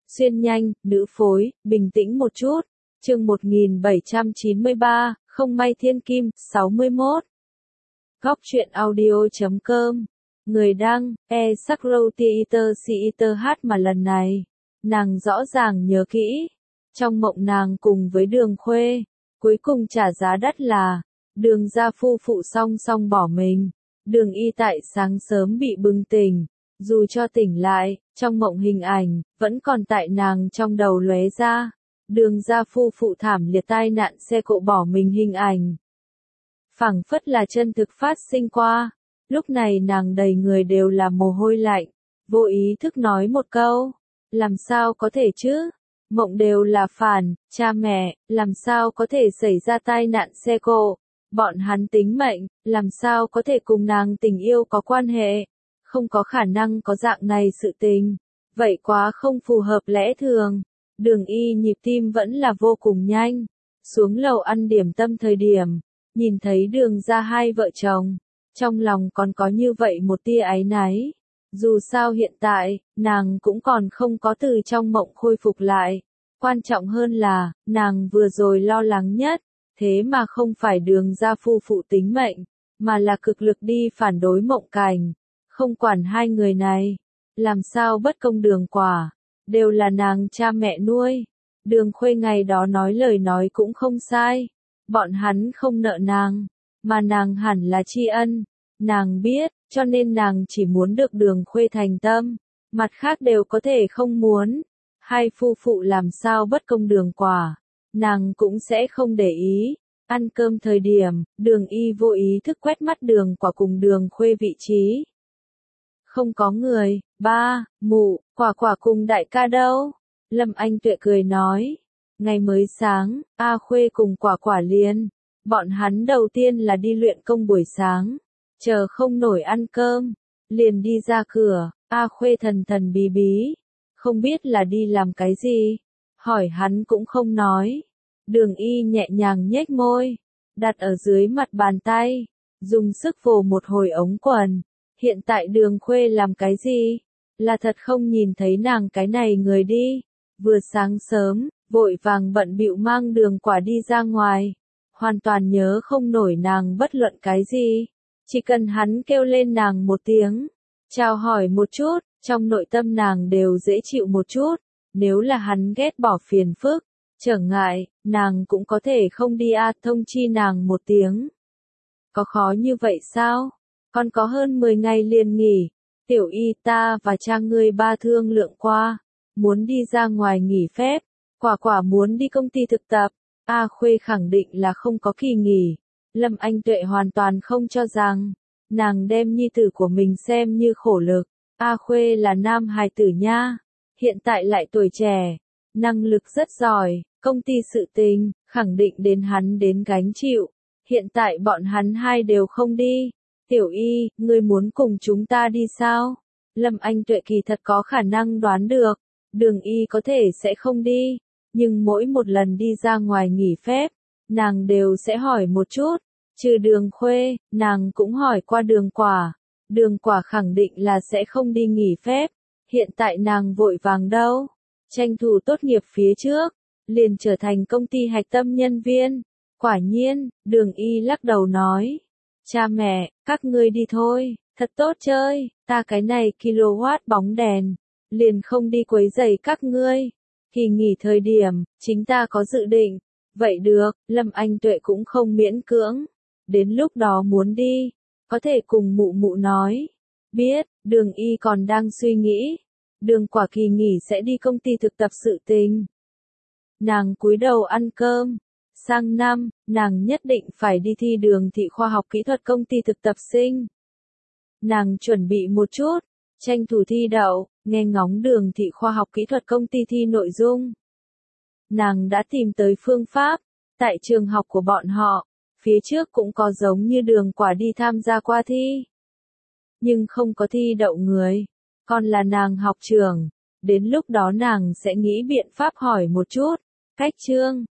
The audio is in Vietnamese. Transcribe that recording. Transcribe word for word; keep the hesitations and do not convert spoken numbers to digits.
Xuyên nhanh, nữ phối, bình tĩnh một chút. Chương một nghìn bảy trăm chín mươi ba, không may thiên kim, sáu mươi mốt. Góc truyện audio.com. Người đăng, e Sakro Theater Theater hát mà lần này, nàng rõ ràng nhớ kỹ. Trong mộng nàng cùng với Đường Khuê, cuối cùng trả giá đắt là, Đường gia phu phụ song song bỏ mình. Đường y tại sáng sớm bị bừng tỉnh, dù cho tỉnh lại, trong mộng hình ảnh, vẫn còn tại nàng trong đầu lóe ra. Đường gia phu phụ thảm liệt tai nạn xe cộ bỏ mình hình ảnh. Phảng phất là chân thực phát sinh qua, lúc này nàng đầy người đều là mồ hôi lạnh, vô ý thức nói một câu, làm sao có thể chứ? Mộng đều là phản, cha mẹ, làm sao có thể xảy ra tai nạn xe cộ? Bọn hắn tính mệnh, làm sao có thể cùng nàng tình yêu có quan hệ? Không có khả năng có dạng này sự tình. Vậy quá không phù hợp lẽ thường. Đường y nhịp tim vẫn là vô cùng nhanh. Xuống lầu ăn điểm tâm thời điểm, nhìn thấy Đường ra hai vợ chồng. Trong lòng còn có như vậy một tia áy náy. Dù sao hiện tại, nàng cũng còn không có từ trong mộng khôi phục lại. Quan trọng hơn là, nàng vừa rồi lo lắng nhất. Thế mà không phải Đường gia phu phụ tính mệnh, mà là cực lực đi phản đối Mộng Cảnh. Không quản hai người này, làm sao bất công Đường Quả, đều là nàng cha mẹ nuôi. Đường Khuê ngày đó nói lời nói cũng không sai. Bọn hắn không nợ nàng, mà nàng hẳn là tri ân. Nàng biết, cho nên nàng chỉ muốn được Đường Khuê thành tâm, mặt khác đều có thể không muốn. Hai phu phụ làm sao bất công Đường Quả, nàng cũng sẽ không để ý. Ăn cơm thời điểm, Đường y vô ý thức quét mắt Đường Quả cùng Đường Khuê vị trí. Không có người, ba, mụ, Quả Quả cùng đại ca đâu? Lâm Anh Tuệ cười nói. Ngày mới sáng, A Khuê cùng Quả Quả liền. Bọn hắn đầu tiên là đi luyện công buổi sáng. Chờ không nổi ăn cơm. Liền đi ra cửa, A Khuê thần thần bí bí. Không biết là đi làm cái gì. Hỏi hắn cũng không nói. Đường y nhẹ nhàng nhếch môi. Đặt ở dưới mặt bàn tay. Dùng sức vồ một hồi ống quần. Hiện tại Đường Khuê làm cái gì? Là thật không nhìn thấy nàng cái này người đi. Vừa sáng sớm, vội vàng bận bịu mang Đường Quả đi ra ngoài. Hoàn toàn nhớ không nổi nàng bất luận cái gì. Chỉ cần hắn kêu lên nàng một tiếng. Chào hỏi một chút, trong nội tâm nàng đều dễ chịu một chút. Nếu là hắn ghét bỏ phiền phức, trở ngại, nàng cũng có thể không đi a thông chi nàng một tiếng. Có khó như vậy sao? Còn có hơn mười ngày liền nghỉ. Tiểu y ta và cha ngươi ba thương lượng qua. Muốn đi ra ngoài nghỉ phép. Quả Quả muốn đi công ty thực tập. A Khuê khẳng định là không có kỳ nghỉ. Lâm Anh Tuệ hoàn toàn không cho rằng. Nàng đem nhi tử của mình xem như khổ lực. A Khuê là nam hài tử nha. Hiện tại lại tuổi trẻ. Năng lực rất giỏi. Công ty sự tình, khẳng định đến hắn đến gánh chịu. Hiện tại bọn hắn hai đều không đi. Tiểu y, ngươi muốn cùng chúng ta đi sao? Lâm Anh Tuệ kỳ thật có khả năng đoán được. Đường y có thể sẽ không đi. Nhưng mỗi một lần đi ra ngoài nghỉ phép, nàng đều sẽ hỏi một chút. Trừ Đường Khuê, nàng cũng hỏi qua Đường Quả. Đường Quả khẳng định là sẽ không đi nghỉ phép. Hiện tại nàng vội vàng đâu. Tranh thủ tốt nghiệp phía trước. Liền trở thành công ty hạch tâm nhân viên. Quả nhiên, Đường y lắc đầu nói. Cha mẹ, các ngươi đi thôi, thật tốt chơi, ta cái này kilowatt bóng đèn. Liền không đi quấy rầy các ngươi. Kỳ nghỉ thời điểm, chính ta có dự định. Vậy được, Lâm Anh Tuệ cũng không miễn cưỡng. Đến lúc đó muốn đi, có thể cùng mụ mụ nói. Biết, Đường y còn đang suy nghĩ. Đường Quả kỳ nghỉ sẽ đi công ty thực tập sự tình. Nàng cúi đầu ăn cơm. Sang năm, nàng nhất định phải đi thi Đường thị khoa học kỹ thuật công ty thực tập sinh. Nàng chuẩn bị một chút, tranh thủ thi đậu, nghe ngóng Đường thị khoa học kỹ thuật công ty thi nội dung. Nàng đã tìm tới phương pháp, tại trường học của bọn họ, phía trước cũng có giống như Đường Quả đi tham gia qua thi. Nhưng không có thi đậu người, còn là nàng học trường. Đến lúc đó nàng sẽ nghĩ biện pháp hỏi một chút. Cách chương